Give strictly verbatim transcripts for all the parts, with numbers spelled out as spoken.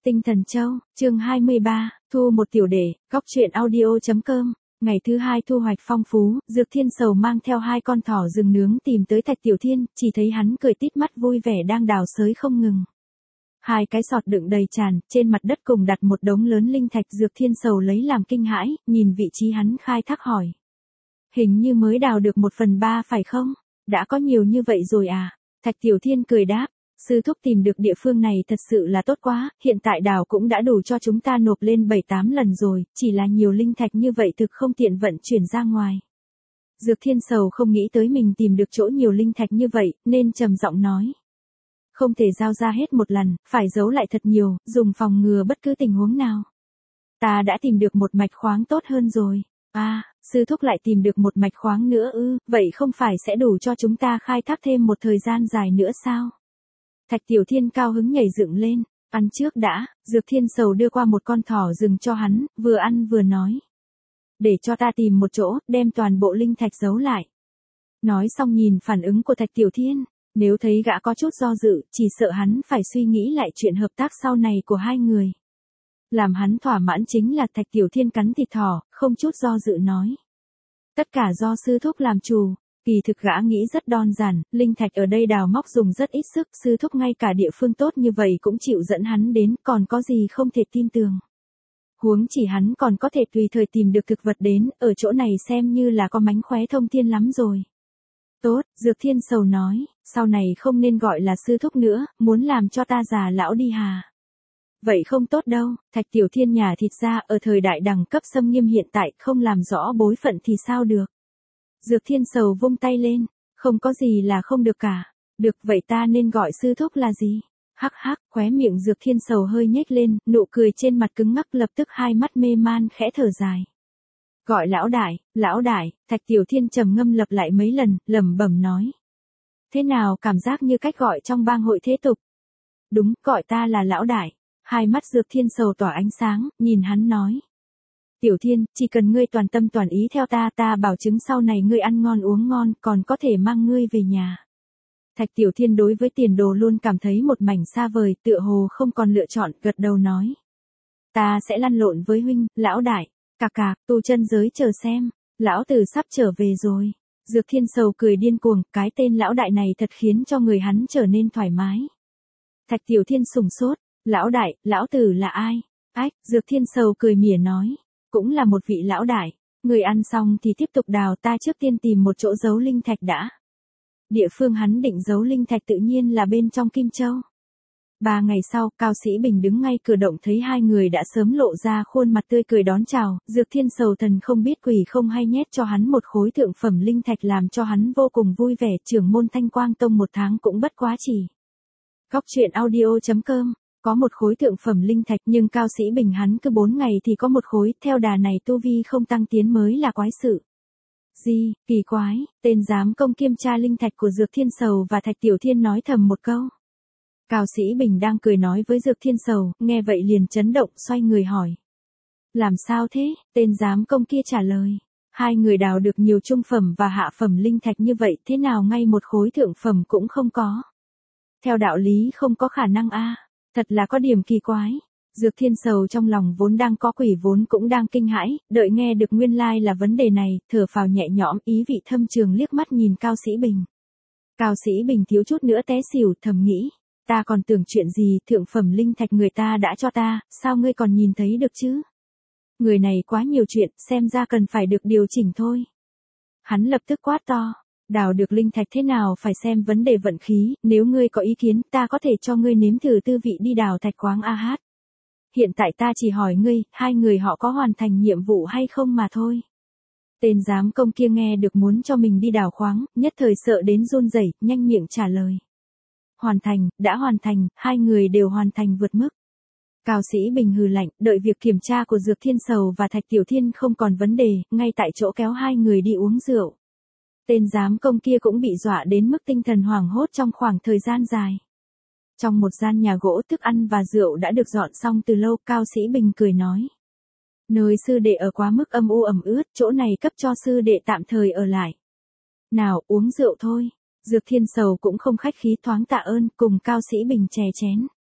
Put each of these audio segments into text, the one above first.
Tinh Thần Châu, chương hai mươi ba, thu một tiểu đệ, góc truyện audio.com. Ngày thứ hai thu hoạch phong phú, Dược Thiên Sầu mang theo hai con thỏ rừng nướng tìm tới Thạch Tiểu Thiên, chỉ thấy hắn cười tít mắt vui vẻ đang đào xới không ngừng. Hai cái sọt đựng đầy tràn, trên mặt đất cùng đặt một đống lớn linh thạch. Dược Thiên Sầu lấy làm kinh hãi, nhìn vị trí hắn khai thác hỏi. Hình như mới đào được một phần ba phải không? Đã có nhiều như vậy rồi à? Thạch Tiểu Thiên cười đáp. Sư thúc tìm được địa phương này thật sự là tốt quá, hiện tại đào cũng đã đủ cho chúng ta nộp lên bảy tám lần rồi, chỉ là nhiều linh thạch như vậy thực không tiện vận chuyển ra ngoài. Dược Thiên Sầu không nghĩ tới mình tìm được chỗ nhiều linh thạch như vậy, nên trầm giọng nói. Không thể giao ra hết một lần, phải giấu lại thật nhiều, dùng phòng ngừa bất cứ tình huống nào. Ta đã tìm được một mạch khoáng tốt hơn rồi. À, sư thúc lại tìm được một mạch khoáng nữa ư, vậy không phải sẽ đủ cho chúng ta khai thác thêm một thời gian dài nữa sao? Thạch Tiểu Thiên cao hứng nhảy dựng lên, ăn trước đã. Dược Thiên Sầu đưa qua một con thỏ rừng cho hắn, vừa ăn vừa nói. Để cho ta tìm một chỗ, đem toàn bộ linh thạch giấu lại. Nói xong nhìn phản ứng của Thạch Tiểu Thiên, nếu thấy gã có chút do dự, chỉ sợ hắn phải suy nghĩ lại chuyện hợp tác sau này của hai người. Làm hắn thỏa mãn chính là Thạch Tiểu Thiên cắn thịt thỏ, không chút do dự nói. Tất cả do sư thúc làm chủ. Kỳ thực gã nghĩ rất đơn giản, linh thạch ở đây đào móc dùng rất ít sức, sư thúc ngay cả địa phương tốt như vậy cũng chịu dẫn hắn đến, còn có gì không thể tin tưởng. Huống chỉ hắn còn có thể tùy thời tìm được thực vật đến, ở chỗ này xem như là có mánh khóe thông thiên lắm rồi. Tốt, Dược Thiên Sầu nói, sau này không nên gọi là sư thúc nữa, muốn làm cho ta già lão đi hà. Vậy không tốt đâu, Thạch Tiểu Thiên nhà thịt ra ở thời đại đẳng cấp xâm nghiêm hiện tại không làm rõ bối phận thì sao được. Dược Thiên Sầu vung tay lên, không có gì là không được cả. Được vậy ta nên gọi sư thúc là gì? Hắc hắc, khóe miệng Dược Thiên Sầu hơi nhếch lên, nụ cười trên mặt cứng ngắc lập tức hai mắt mê man khẽ thở dài. Gọi lão đại, lão đại, Thạch Tiểu Thiên trầm ngâm lặp lại mấy lần, lẩm bẩm nói. Thế nào cảm giác như cách gọi trong bang hội thế tục? Đúng, gọi ta là lão đại. Hai mắt Dược Thiên Sầu tỏa ánh sáng, nhìn hắn nói. Tiểu Thiên, chỉ cần ngươi toàn tâm toàn ý theo ta, ta bảo chứng sau này ngươi ăn ngon uống ngon, còn có thể mang ngươi về nhà. Thạch Tiểu Thiên đối với tiền đồ luôn cảm thấy một mảnh xa vời, tựa hồ không còn lựa chọn, gật đầu nói. Ta sẽ lăn lộn với huynh, lão đại, cạc cạc, tu chân giới chờ xem, lão tử sắp trở về rồi. Dược Thiên Sầu cười điên cuồng, cái tên lão đại này thật khiến cho người hắn trở nên thoải mái. Thạch Tiểu Thiên sùng sốt, lão đại, lão tử là ai? Ách, Dược Thiên Sầu cười mỉa nói. Cũng là một vị lão đại, người ăn xong thì tiếp tục đào, ta trước tiên tìm một chỗ giấu linh thạch đã. Địa phương hắn định giấu linh thạch tự nhiên là bên trong Kim Châu. Ba ngày sau, Cao Sĩ Bình đứng ngay cửa động thấy hai người đã sớm lộ ra khuôn mặt tươi cười đón chào, Dược Thiên Sầu thần không biết quỷ không hay nhét cho hắn một khối thượng phẩm linh thạch làm cho hắn vô cùng vui vẻ. Trưởng môn Thanh Quang Tông một tháng cũng bất quá chỉ. Góc truyện audio.com. Có một khối thượng phẩm linh thạch nhưng Cao Sĩ Bình hắn cứ bốn ngày thì có một khối, theo đà này tu vi không tăng tiến mới là quái sự. Gì, kỳ quái, tên giám công kiểm tra linh thạch của Dược Thiên Sầu và Thạch Tiểu Thiên nói thầm một câu. Cao Sĩ Bình đang cười nói với Dược Thiên Sầu, nghe vậy liền chấn động xoay người hỏi. Làm sao thế, tên giám công kia trả lời. Hai người đào được nhiều trung phẩm và hạ phẩm linh thạch như vậy thế nào ngay một khối thượng phẩm cũng không có. Theo đạo lý không có khả năng a. Thật là có điểm kỳ quái. Dược Thiên Sầu trong lòng vốn đang có quỷ vốn cũng đang kinh hãi, đợi nghe được nguyên lai là vấn đề này, thở phào nhẹ nhõm, ý vị thâm trường liếc mắt nhìn Cao Sĩ Bình. Cao Sĩ Bình thiếu chút nữa té xỉu, thầm nghĩ, ta còn tưởng chuyện gì, thượng phẩm linh thạch người ta đã cho ta, sao ngươi còn nhìn thấy được chứ? Người này quá nhiều chuyện, xem ra cần phải được điều chỉnh thôi. Hắn lập tức quát to. Đào được linh thạch thế nào phải xem vấn đề vận khí, nếu ngươi có ý kiến ta có thể cho ngươi nếm thử tư vị đi đào thạch khoáng a hát. Hiện tại ta chỉ hỏi ngươi, hai người họ có hoàn thành nhiệm vụ hay không mà thôi. Tên giám công kia nghe được muốn cho mình đi đào khoáng, nhất thời sợ đến run rẩy, nhanh miệng trả lời. Hoàn thành, đã hoàn thành, hai người đều hoàn thành vượt mức. Cao Sĩ Bình hừ lạnh, đợi việc kiểm tra của Dược Thiên Sầu và Thạch Tiểu Thiên không còn vấn đề, ngay tại chỗ kéo hai người đi uống rượu. Tên giám công kia cũng bị dọa đến mức tinh thần hoảng hốt trong khoảng thời gian dài. Trong một gian nhà gỗ thức ăn và rượu đã được dọn xong từ lâu, Cao Sĩ Bình cười nói. Nơi sư đệ ở quá mức âm u ẩm ướt, chỗ này cấp cho sư đệ tạm thời ở lại. Nào, uống rượu thôi. Dược Thiên Sầu cũng không khách khí thoáng tạ ơn, cùng Cao Sĩ Bình chè chén.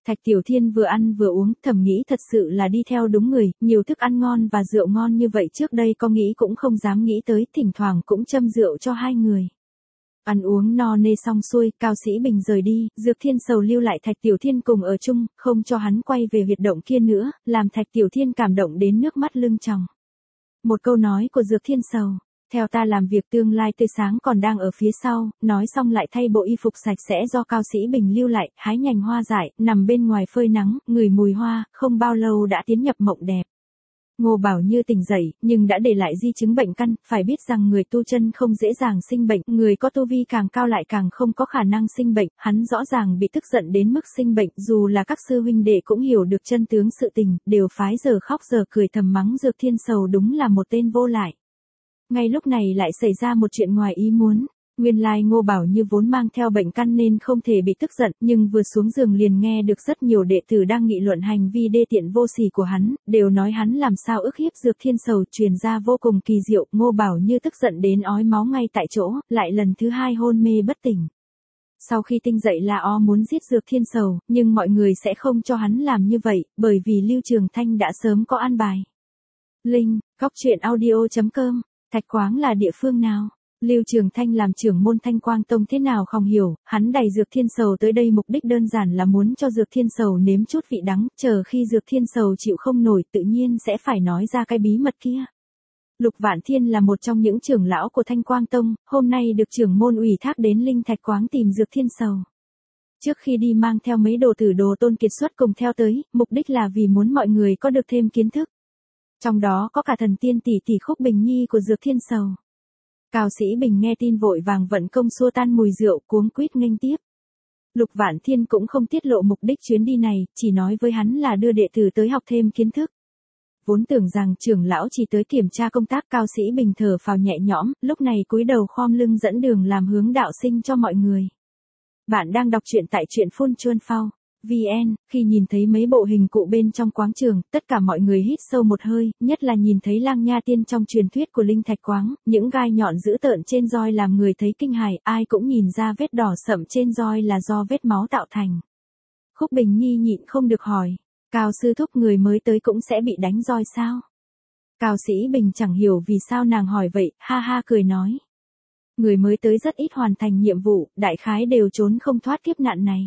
Thạch Tiểu Thiên vừa ăn vừa uống, thầm nghĩ thật sự là đi theo đúng người, nhiều thức ăn ngon và rượu ngon như vậy trước đây có nghĩ cũng không dám nghĩ tới, thỉnh thoảng cũng châm rượu cho hai người. Ăn uống no nê xong xuôi, Cao Sĩ Bình rời đi, Dược Thiên Sầu lưu lại Thạch Tiểu Thiên cùng ở chung, không cho hắn quay về huyệt động kia nữa, làm Thạch Tiểu Thiên cảm động đến nước mắt lưng tròng. Một câu nói của Dược Thiên Sầu, theo ta làm việc tương lai tươi sáng còn đang ở phía sau, nói xong lại thay bộ y phục sạch sẽ do Cao Sĩ Bình lưu lại, hái nhành hoa dại, nằm bên ngoài phơi nắng, ngửi mùi hoa, không bao lâu đã tiến nhập mộng đẹp. Ngô Bảo Như tỉnh dậy, nhưng đã để lại di chứng bệnh căn, phải biết rằng người tu chân không dễ dàng sinh bệnh, người có tu vi càng cao lại càng không có khả năng sinh bệnh, hắn rõ ràng bị tức giận đến mức sinh bệnh, dù là các sư huynh đệ cũng hiểu được chân tướng sự tình, đều phái giờ khóc giờ cười thầm mắng Dược Thiên Sầu đúng là một tên vô lại. Ngay lúc này lại xảy ra một chuyện ngoài ý muốn. Nguyên lai Ngô Bảo Như vốn mang theo bệnh căn nên không thể bị tức giận, nhưng vừa xuống giường liền nghe được rất nhiều đệ tử đang nghị luận hành vi đê tiện vô sỉ của hắn, đều nói hắn làm sao ức hiếp Dược Thiên Sầu, truyền ra vô cùng kỳ diệu. Ngô Bảo Như tức giận đến ói máu ngay tại chỗ, lại lần thứ hai hôn mê bất tỉnh. Sau khi tinh dậy là ó muốn giết Dược Thiên Sầu, nhưng mọi người sẽ không cho hắn làm như vậy, bởi vì Lưu Trường Thanh đã sớm có an bài. Link, góc truyện audio chấm com. Thạch Quáng là địa phương nào? Lưu Trường Thanh làm trưởng môn Thanh Quang Tông thế nào không hiểu, hắn đẩy Dược Thiên Sầu tới đây mục đích đơn giản là muốn cho Dược Thiên Sầu nếm chút vị đắng, chờ khi Dược Thiên Sầu chịu không nổi tự nhiên sẽ phải nói ra cái bí mật kia. Lục Vạn Thiên là một trong những trưởng lão của Thanh Quang Tông, hôm nay được trưởng môn ủy thác đến Linh Thạch Quáng tìm Dược Thiên Sầu. Trước khi đi mang theo mấy đồ tử đồ tôn kiệt xuất cùng theo tới, mục đích là vì muốn mọi người có được thêm kiến thức. Trong đó có cả thần tiên tỷ tỷ Khúc Bình Nhi của Dược Thiên Sầu. Cao Sĩ Bình nghe tin vội vàng vận công xua tan mùi rượu, cuống quýt nghênh tiếp. Lục Vạn Thiên cũng không tiết lộ mục đích chuyến đi này, chỉ nói với hắn là đưa đệ tử tới học thêm kiến thức. Vốn tưởng rằng trưởng lão chỉ tới kiểm tra công tác, Cao Sĩ Bình thở phào nhẹ nhõm, lúc này cúi đầu khom lưng dẫn đường làm hướng đạo sinh cho mọi người. Bạn đang đọc truyện tại truyện phun chuân phao. vê en, khi nhìn thấy mấy bộ hình cụ bên trong quáng trường, tất cả mọi người hít sâu một hơi, nhất là nhìn thấy Lang Nha Tiên trong truyền thuyết của Linh Thạch Quáng, những gai nhọn dữ tợn trên roi làm người thấy kinh hài, ai cũng nhìn ra vết đỏ sậm trên roi là do vết máu tạo thành. Khúc Bình Nhi nhịn không được hỏi, Cao sư thúc người mới tới cũng sẽ bị đánh roi sao? Cao Sĩ Bình chẳng hiểu vì sao nàng hỏi vậy, ha ha cười nói. Người mới tới rất ít hoàn thành nhiệm vụ, đại khái đều trốn không thoát kiếp nạn này.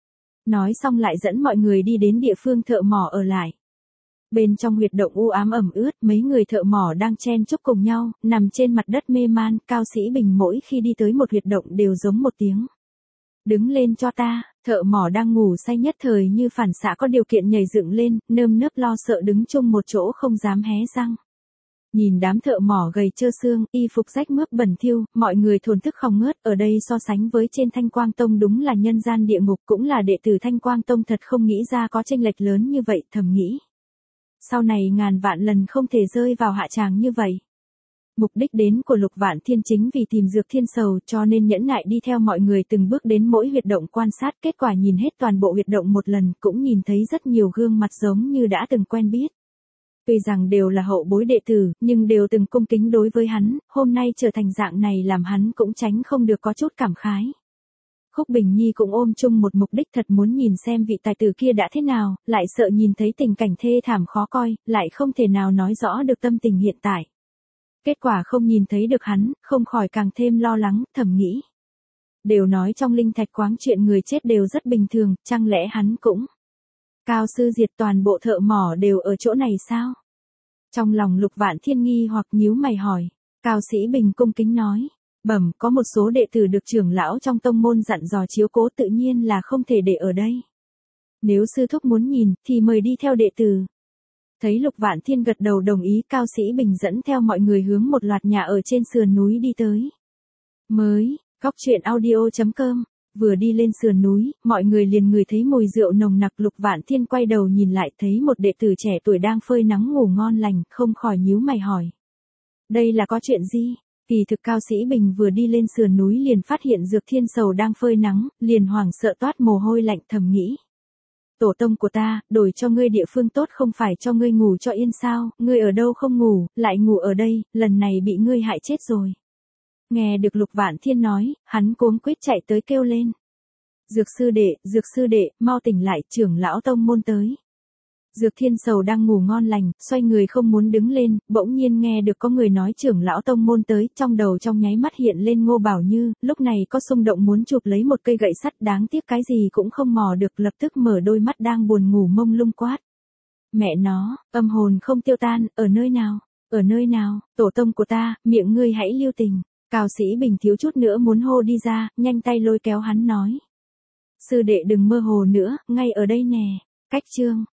Nói xong lại dẫn mọi người đi đến địa phương thợ mỏ ở lại. Bên trong huyệt động u ám ẩm ướt, mấy người thợ mỏ đang chen chúc cùng nhau, nằm trên mặt đất mê man, Cao Sĩ Bình mỗi khi đi tới một huyệt động đều giống một tiếng. Đứng lên cho ta, thợ mỏ đang ngủ say nhất thời như phản xạ có điều kiện nhảy dựng lên, nơm nớp lo sợ đứng chung một chỗ không dám hé răng. Nhìn đám thợ mỏ gầy trơ xương, y phục rách mướp bẩn thỉu, mọi người thổn thức không ngớt, ở đây so sánh với trên Thanh Quang Tông đúng là nhân gian địa ngục, cũng là đệ tử Thanh Quang Tông thật không nghĩ ra có chênh lệch lớn như vậy, thầm nghĩ. Sau này ngàn vạn lần không thể rơi vào hạ tràng như vậy. Mục đích đến của Lục Vạn Thiên chính vì tìm Dược Thiên Sầu, cho nên nhẫn nại đi theo mọi người từng bước đến mỗi huyệt động quan sát, kết quả nhìn hết toàn bộ huyệt động một lần, cũng nhìn thấy rất nhiều gương mặt giống như đã từng quen biết. Tuy rằng đều là hậu bối đệ tử, nhưng đều từng cung kính đối với hắn, hôm nay trở thành dạng này làm hắn cũng tránh không được có chút cảm khái. Khúc Bình Nhi cũng ôm chung một mục đích thật muốn nhìn xem vị tài tử kia đã thế nào, lại sợ nhìn thấy tình cảnh thê thảm khó coi, lại không thể nào nói rõ được tâm tình hiện tại. Kết quả không nhìn thấy được hắn, không khỏi càng thêm lo lắng, thầm nghĩ. Đều nói trong Linh Thạch Quáng chuyện người chết đều rất bình thường, chẳng lẽ hắn cũng... Cao sư diệt toàn bộ thợ mỏ đều ở chỗ này sao? Trong lòng Lục Vạn Thiên nghi hoặc nhíu mày hỏi. Cao Sĩ Bình cung kính nói. Bẩm, có một số đệ tử được trưởng lão trong tông môn dặn dò chiếu cố tự nhiên là không thể để ở đây. Nếu sư thúc muốn nhìn, thì mời đi theo đệ tử. Thấy Lục Vạn Thiên gật đầu đồng ý, Cao Sĩ Bình dẫn theo mọi người hướng một loạt nhà ở trên sườn núi đi tới. Mới, góc truyện audio chấm com. Vừa đi lên sườn núi, mọi người liền ngửi thấy mùi rượu nồng nặc. Lục Vạn Thiên quay đầu nhìn lại thấy một đệ tử trẻ tuổi đang phơi nắng ngủ ngon lành, không khỏi nhíu mày hỏi. Đây là có chuyện gì? Kỳ thực Cao Sĩ Bình vừa đi lên sườn núi liền phát hiện Dược Thiên Sầu đang phơi nắng, liền hoảng sợ toát mồ hôi lạnh thầm nghĩ. Tổ tông của ta, đổi cho ngươi địa phương tốt không phải cho ngươi ngủ cho yên sao, ngươi ở đâu không ngủ, lại ngủ ở đây, lần này bị ngươi hại chết rồi. Nghe được Lục Vạn Thiên nói, hắn cuống quýt chạy tới kêu lên. Dược sư đệ, dược sư đệ, mau tỉnh lại, trưởng lão tông môn tới. Dược Thiên Sầu đang ngủ ngon lành, xoay người không muốn đứng lên, bỗng nhiên nghe được có người nói trưởng lão tông môn tới, trong đầu trong nháy mắt hiện lên Ngô Bảo Như, lúc này có xung động muốn chụp lấy một cây gậy sắt, đáng tiếc cái gì cũng không mò được, lập tức mở đôi mắt đang buồn ngủ mông lung quát. Mẹ nó, âm hồn không tiêu tan, ở nơi nào, ở nơi nào, tổ tông của ta, miệng ngươi hãy lưu tình. Cao Sĩ Bình thiếu chút nữa muốn hô đi ra, nhanh tay lôi kéo hắn nói. Sư đệ đừng mơ hồ nữa, ngay ở đây nè, cách chương.